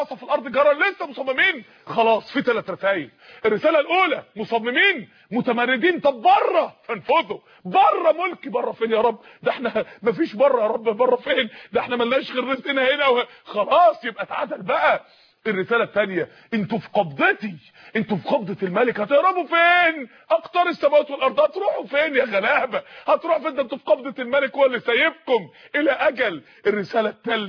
في الارض جرى لسه مصممين. خلاص في 3 رسائل. الرساله الاولى مصممين متمردين، طب بره فانفذوا، بره ملكي، بره فين يا رب؟ ده احنا مفيش بره يا رب، بره فين؟ ده احنا ملناش غير رزقنا هنا خلاص يبقى اتعدل بقى. الرساله الثانيه انتوا في قبضتي، انتوا في قبضه الملك، هتهربوا فين؟ اقطار السماوات والارض، هتروحوا فين يا غلابه؟ هتروحوا فين؟ ده انتوا في قبضه الملك هو اللي سايبكم الى اجل. الرساله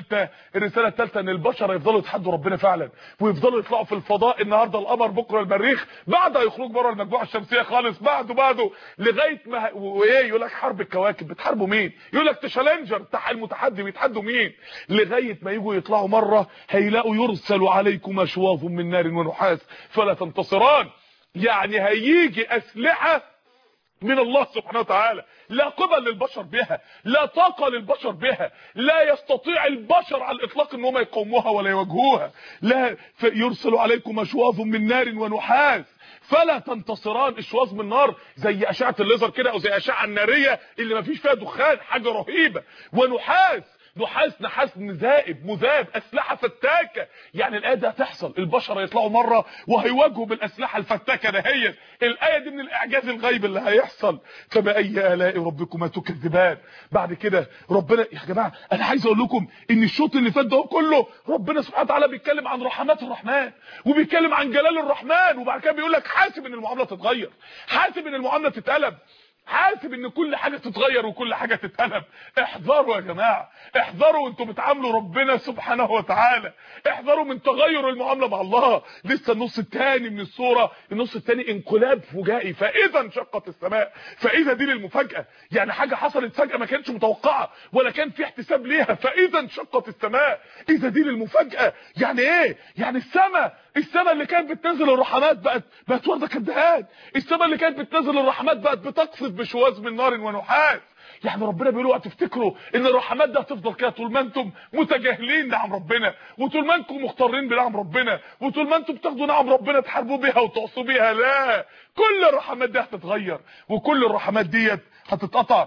الثالثه ان البشر يفضلوا يتحدوا ربنا فعلا، ويفضلوا يطلعوا في الفضاء، النهارده القمر بكره المريخ، بعد يخرج بره المجموعه الشمسيه خالص، بعده لغايه ما وايه يقول لك حرب الكواكب. بتحاربوا مين؟ يقول لك تشالنجر المتحدي، بيتحدوا مين؟ لغايه ما يجوا يطلعوا مره هيلاقوا يرسلوا عليكم اشواظ من نار ونحاس فلا تنتصران. يعني هيجي اسلحه من الله سبحانه وتعالى لا قبل للبشر بها، لا طاقه للبشر بها، لا يستطيع البشر على الاطلاق ان هم يقاوموها ولا يواجهوها. لا يرسل عليكم اشواظ من نار ونحاس فلا تنتصران. اشواظ من نار زي اشعه الليزر كده، او زي الاشعه الناريه اللي ما فيش فيها دخان، حاجه رهيبه. ونحاس نحاس مذاب، اسلحه فتاكه. يعني الايه دي هتحصل، البشر هيطلعوا مره وهيواجهوا بالاسلحه الفتاكه دهيت. الايه دي من الاعجاز الغيب اللي هيحصل. فباي الاء ربكما تكذبان. بعد كده ربنا يا جماعه انا عايز اقول لكم ان الشوط اللي فات ده كله ربنا سبحانه وتعالى بيتكلم عن رحمات الرحمن، وبيتكلم عن جلال الرحمن، وبعد كده بيقول لك حاسب ان المعامله تتغير، حاسب ان المعامله تتقلب، حاسب ان كل حاجه تتغير وكل حاجه تتقلب. احذروا يا جماعه، احذروا وانتم بتعاملوا ربنا سبحانه وتعالى، احذروا من تغير المعامله مع الله. لسه النص الثاني من السوره، النص الثاني انقلاب فجائي. فاذا انشقت السماء، فاذا دي للمفاجاه، يعني حاجه حصلت فجاه ما كانتش متوقعه ولا كان في احتساب ليها. فاذا انشقت السماء، اذا دي للمفاجاه. يعني ايه؟ يعني السماء اللي كانت بتنزل الرحمات بقت ورده كدهان، السماء اللي كانت بتنزل الرحمات بقت بتقصف بشواذ من نار ونحاس. يعني ربنا بيقول هتفتكروا ان الرحمات دي هتفضل كده طول ما انتم متجاهلين نعم ربنا، وطول ما انتم مختارين بنعم ربنا، وطول ما انتم بتاخدوا نعم ربنا تحاربوا بيها وتعصوا بيها؟ لا، كل الرحمات دي هتتغير وكل الرحمات ديت هتتقطع.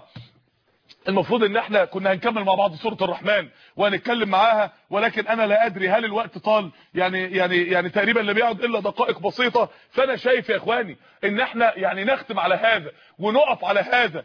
المفروض ان احنا كنا هنكمل مع بعض سوره الرحمن وهنتكلم معاها، ولكن انا لا ادري هل الوقت طال، يعني تقريبا لا بيقعد الا دقائق بسيطه. فانا شايف يا اخواني ان احنا يعني نختم على هذا ونقف على هذا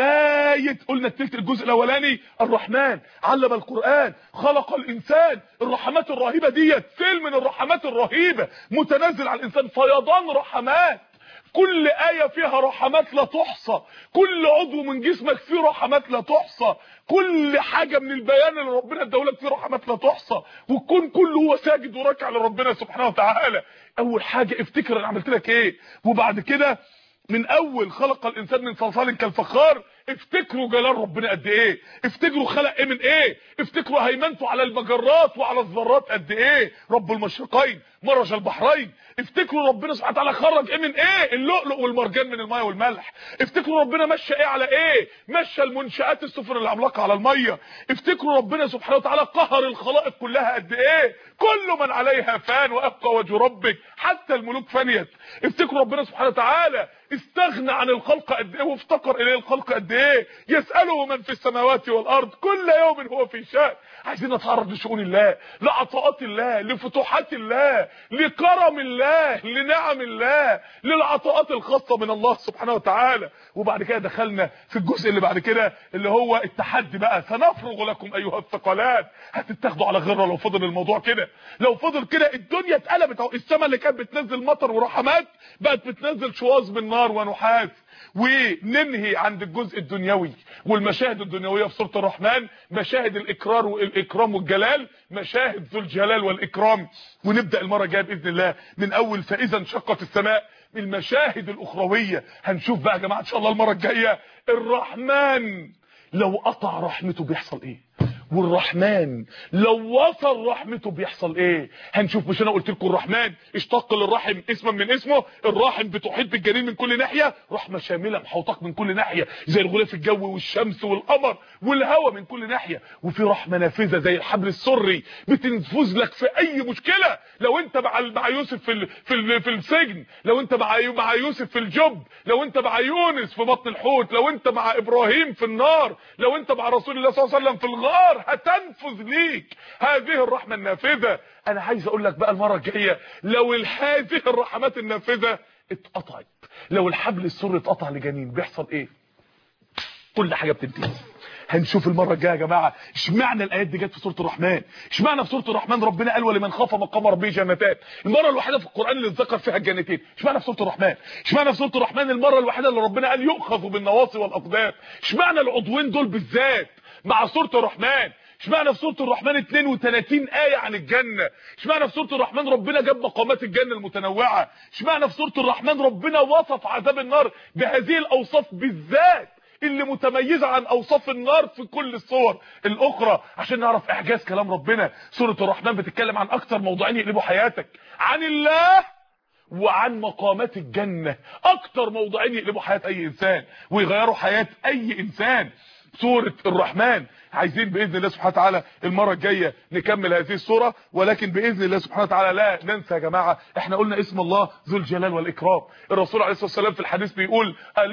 لغايه قلنا التلت الجزء الاولاني. الرحمن علم القران خلق الانسان، الرحمات الرهيبه ديت فيلم من الرحمات الرهيبه متنزل على الانسان، فيضان رحمات، كل آية فيها رحمات لا تحصى، كل عضو من جسمك فيه رحمات لا تحصى، كل حاجة من البيان اللي ربنا اداهولك فيه رحمات لا تحصى، والكون كله هو ساجد وراكع لربنا سبحانه وتعالى. اول حاجة افتكر انا عملت لك ايه، وبعد كده من اول خلق الانسان من صلصال كالفخار افتكروا جلال ربنا قد ايه، افتكروا خلق ايه من ايه، افتكروا هيمنته على المجرات وعلى الذرات قد ايه، رب المشرقين مرج البحرين. افتكروا ربنا سبحانه وتعالى خرج ايه من ايه، اللؤلؤ والمرجان من الماء والملح. افتكروا ربنا مشى ايه على ايه، مشى المنشآت السفن العملاقه على الميه. افتكروا ربنا سبحانه وتعالى قهر الخلائق كلها قد ايه، كل من عليها فان وابقى وجه ربك، حتى الملوك فنيت. افتكروا ربنا سبحانه وتعالى استغنى عن الخلق قد ايه وافتقر اليه الخلق قد ايه، يسأله من في السماوات والارض كل يوم هو في شأن. عايزين نتعرض لشؤون الله، لعطاءات الله، لفتوحات الله، لكرم الله، لنعم الله، للعطاءات الخاصه من الله سبحانه وتعالى. وبعد كده دخلنا في الجزء اللي بعد كده اللي هو التحدي بقى. سنفرغ لكم ايها الثقلان. هتتاخدوا على غره لو فضل الموضوع كده، لو فضل كده الدنيا اتقلبت اهو. السماء اللي كانت بتنزل مطر ورحمات بقت بتنزل شواظ من نار ونحاس. وننهي عند الجزء الدنيوي والمشاهد الدنيويه في سوره الرحمن، مشاهد الاكرام والجلال، مشاهد ذو الجلال والاكرام. ونبدا المره الجايه باذن الله من اول فاذا انشقت السماء، المشاهد الاخرويه. هنشوف بقى يا جماعه ان شاء الله المره الجايه الرحمن لو قطع رحمته بيحصل ايه، والرحمن لو وصل رحمته بيحصل ايه. هنشوف. مش انا قلت لكم الرحمن اشتق للرحم اسما من اسمه، الرحم بتحيط بالجنين من كل ناحيه، رحمه شامله محوطاك من كل ناحيه زي الغلاف الجوي والشمس والقمر والهواء من كل ناحيه. وفي رحمه نافذه زي الحبل السري بتنفذ لك في اي مشكله. لو انت مع يوسف في السجن، لو انت مع يوسف في الجب، لو انت مع يونس في بطن الحوت، لو انت مع ابراهيم في النار، لو انت مع رسول الله صلى الله عليه وسلم في الغار، النار هتنفذ ليك هذه الرحمه النافذه. انا عايز اقول لك بقى المره الجايه لو هذه الرحمات النافذه اتقطعت، لو الحبل السري اتقطع لجنين بيحصل ايه؟ كل حاجه بتنتهي. هنشوف المره الجايه يا جماعه اشمعنى الايات دي جت في سوره الرحمن، اشمعنى في سوره الرحمن ربنا قال ولمن خاف مقام ربه جنتان، المره الوحيده في القران اللي اتذكر فيها الجنتين، اشمعنى في سوره الرحمن؟ اشمعنى في سوره الرحمن المره الوحيده اللي ربنا قال يؤخذ بالنواصي والاقدام؟ اشمعنى العضوين دول بالذات مع سوره الرحمن؟ اشمعنى في سوره الرحمن 32 ايه عن الجنه؟ اشمعنى في سوره الرحمن ربنا جاب مقامات الجنه المتنوعه؟ اشمعنى في سوره الرحمن ربنا وصف عذاب النار بهذه الاوصاف بالذات اللي متميزه عن اوصاف النار في كل الصور الاخرى؟ عشان نعرف اعجاز كلام ربنا. سوره الرحمن بتتكلم عن اكتر موضوعين يقلبوا حياتك، عن الله وعن مقامات الجنه، اكتر موضوعين يقلبوا حياه اي انسان ويغيروا حياه اي انسان. سوره الرحمن عايزين باذن الله سبحانه وتعالى المره الجايه نكمل هذه السوره، ولكن باذن الله سبحانه وتعالى لا ننسى يا جماعه احنا قلنا اسم الله ذو الجلال والاكرام. الرسول عليه الصلاه والسلام في الحديث بيقول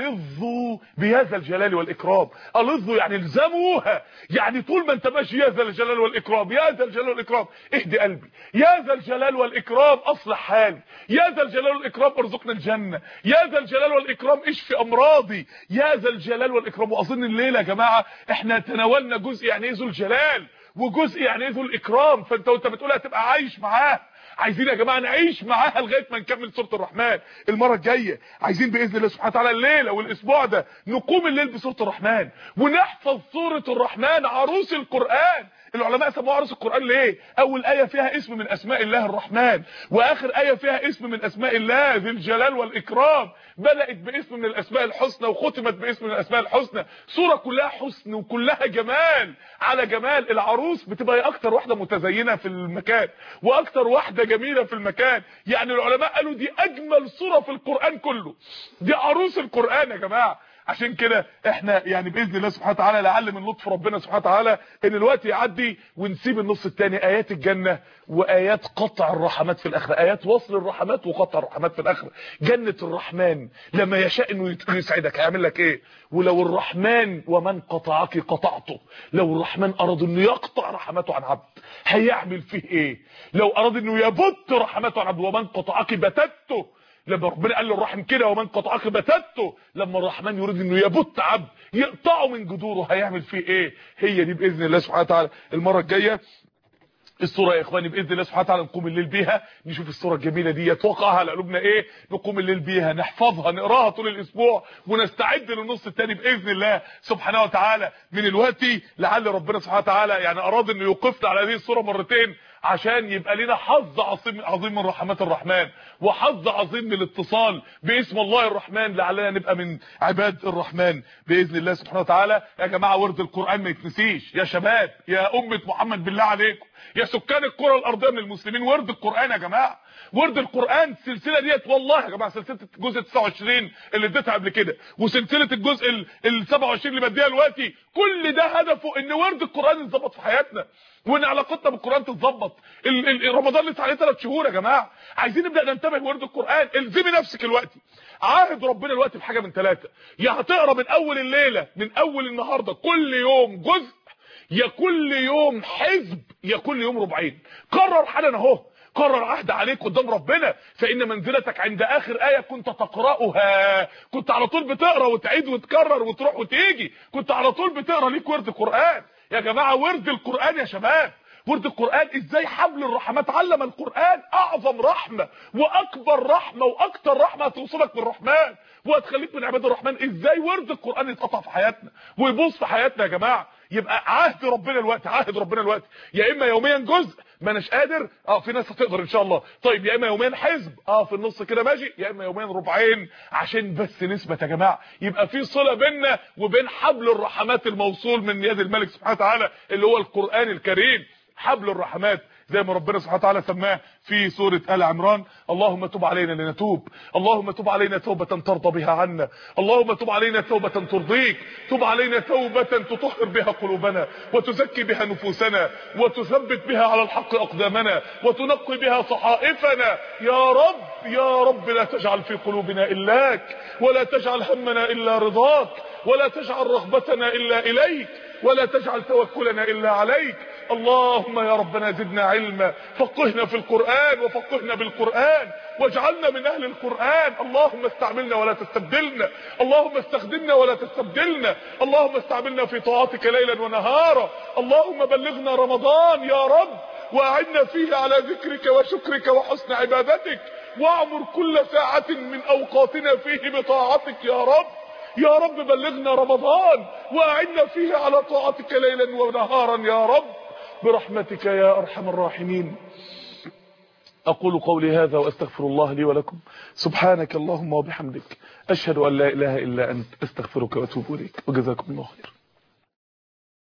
الظوا بهذا الجلال والاكرام. الظوا يعني الزموها، يعني طول ما انت ماشي يا ذا الجلال والاكرام، يا ذا الجلال والاكرام اهدي قلبي، يا ذا الجلال والاكرام اصلح حالي، يا ذا الجلال والاكرام ارزقنا الجنه، يا ذا الجلال والاكرام اشفي امراضي، يا ذا الجلال والاكرام. واظن الليله يا جماعه احنا تناولنا جزء يعني ايه ذو الجلال وجزء يعني ايه ذو الاكرام، فانت وانت بتقولها هتبقى عايش معاه. عايزين يا جماعه نعيش معاها لغايه ما نكمل سوره الرحمن المره الجايه. عايزين باذن الله سبحانه وتعالى الليله والاسبوع ده نقوم الليل بسوره الرحمن ونحفظ سوره الرحمن عروس القران. العلماء سموها عروس القران ليه؟ اول ايه فيها اسم من اسماء الله الرحمن، واخر ايه فيها اسم من اسماء الله ذي الجلال والاكرام، بدات باسم من الاسماء الحسنى وختمت باسم من الاسماء الحسنى. سوره كلها حسن وكلها جمال على جمال. العروس بتبقى اكتر واحده متزينه في المكان واكتر واحده جميله في المكان، يعني العلماء قالوا دي اجمل سوره في القران كله، دي عروس القران يا جماعه. عشان كده احنا يعني باذن الله سبحانه وتعالى لعل من لطف ربنا سبحانه وتعالى ان الوقت يعدي ونسيب النص الثاني ايات الجنه وايات قطع الرحمات في الاخره، ايات وصل الرحمات وقطع الرحمات في الاخره. جنه الرحمن لما يشاء انه يسعدك هيعمل لك ايه؟ ولو الرحمن ومن قطعك قطعته، لو الرحمن اراد انه يقطع رحمته عن عبد هيعمل فيه ايه؟ لو اراد انه يبت رحمته عن عبد ومن قطعك بتته، لما ربنا قال للرحم كده ومن قطعك بتته، لما الرحمن يريد انه يبت عبد يقطعه من جذوره هيعمل فيه ايه؟ هي دي باذن الله سبحانه وتعالى المره الجايه الصوره يا اخواني باذن الله سبحانه وتعالى نقوم الليل بيها، نشوف الصوره الجميله دي يتوقعها على قلوبنا ايه، نقوم الليل بيها نحفظها نقراها طول الاسبوع ونستعد للنص الثاني باذن الله سبحانه وتعالى من الوقت. لعل ربنا سبحانه وتعالى يعني اراد انه يوقفنا على هذه الصوره مرتين عشان يبقى لنا حظ عظيم من رحمات الرحمن وحظ عظيم من الاتصال باسم الله الرحمن، لعلنا نبقى من عباد الرحمن باذن الله سبحانه وتعالى. يا جماعه ورد القران ما يتنسيش، يا شباب يا امه محمد بالله عليكم يا سكان الكره الارضيه من المسلمين، ورد القران يا جماعه، ورد القران. السلسله ديت والله يا جماعه سلسله الجزء 29 اللي اديتها قبل كده وسلسله الجزء ال 27 اللي بديها دلوقتي، كل ده هدفه ان ورد القران يتظبط في حياتنا وان علاقتنا بالقران تتظبط. رمضان لسه عليه 3 شهور يا جماعه، عايزين نبدا ننتبه لورد القران. الزمي نفسك دلوقتي، عاهد ربنا دلوقتي بحاجه من 3، يا هتقرا من اول الليله من اول النهارده كل يوم جزء، يا كل يوم حزب، يا كل يوم ربعين. قرر حالا اهو، قرر عهد عليك قدام ربنا، فان منزلتك عند اخر ايه كنت تقراها. كنت على طول بتقرا وتعيد وتكرر وتروح وتيجي، كنت على طول بتقرا ليك ورد القران يا جماعه. ورد القران يا شباب، ورد القران ازاي حبل الرحمات. علم القران اعظم رحمه واكبر رحمه واكتر رحمه هتوصلك بالرحمن وهتخليك من عباد الرحمن. ازاي ورد القران يتقطع في حياتنا ويبوظ في حياتنا يا جماعه. يبقى عهد ربنا الوقت، عهد ربنا الوقت، يا اما يوميا جزء ما اناش قادر، في ناس هتقدر ان شاء الله، طيب يا اما يوميا حزب في النص كده ماشي، يا اما يوميا ربعين، عشان بس نثبت يا جماعه يبقى في صله بيننا وبين حبل الرحمات الموصول من يد الملك سبحانه وتعالى اللي هو القران الكريم. حبل الرحمات زي ما ربنا سبحانه وتعالى سماه في سورة آل عمران، اللهم تب علينا لنتوب، اللهم تب علينا توبة ترضى بها عنا، اللهم تب علينا توبة ترضيك، تب علينا توبة تطهر بها قلوبنا وتزكي بها نفوسنا وتثبت بها على الحق أقدامنا وتنقي بها صحائفنا. يا رب يا رب لا تجعل في قلوبنا إلاك، ولا تجعل همنا إلا رضاك، ولا تجعل رغبتنا إلا إليك، ولا تجعل توكلنا إلا عليك. اللهم يا ربنا زدنا علما، فقهنا في القرآن وفقهنا بالقرآن، واجعلنا من أهل القرآن. اللهم استعملنا ولا تستبدلنا، اللهم استخدمنا ولا تستبدلنا، اللهم استعملنا في طاعتك ليلا ونهارا. اللهم بلغنا رمضان يا رب، وأعنا فيه على ذكرك وشكرك وحسن عبادتك، واعمر كل ساعة من أوقاتنا فيه بطاعتك يا رب. يا رب بلغنا رمضان وأعنا فيه على طاعتك ليلا ونهارا يا رب برحمتك يا أرحم الراحمين. أقول قولي هذا وأستغفر الله لي ولكم. سبحانك اللهم وبحمدك، أشهد أن لا إله إلا أنت، أستغفرك وأتوب إليك، وجزاكم الله خير.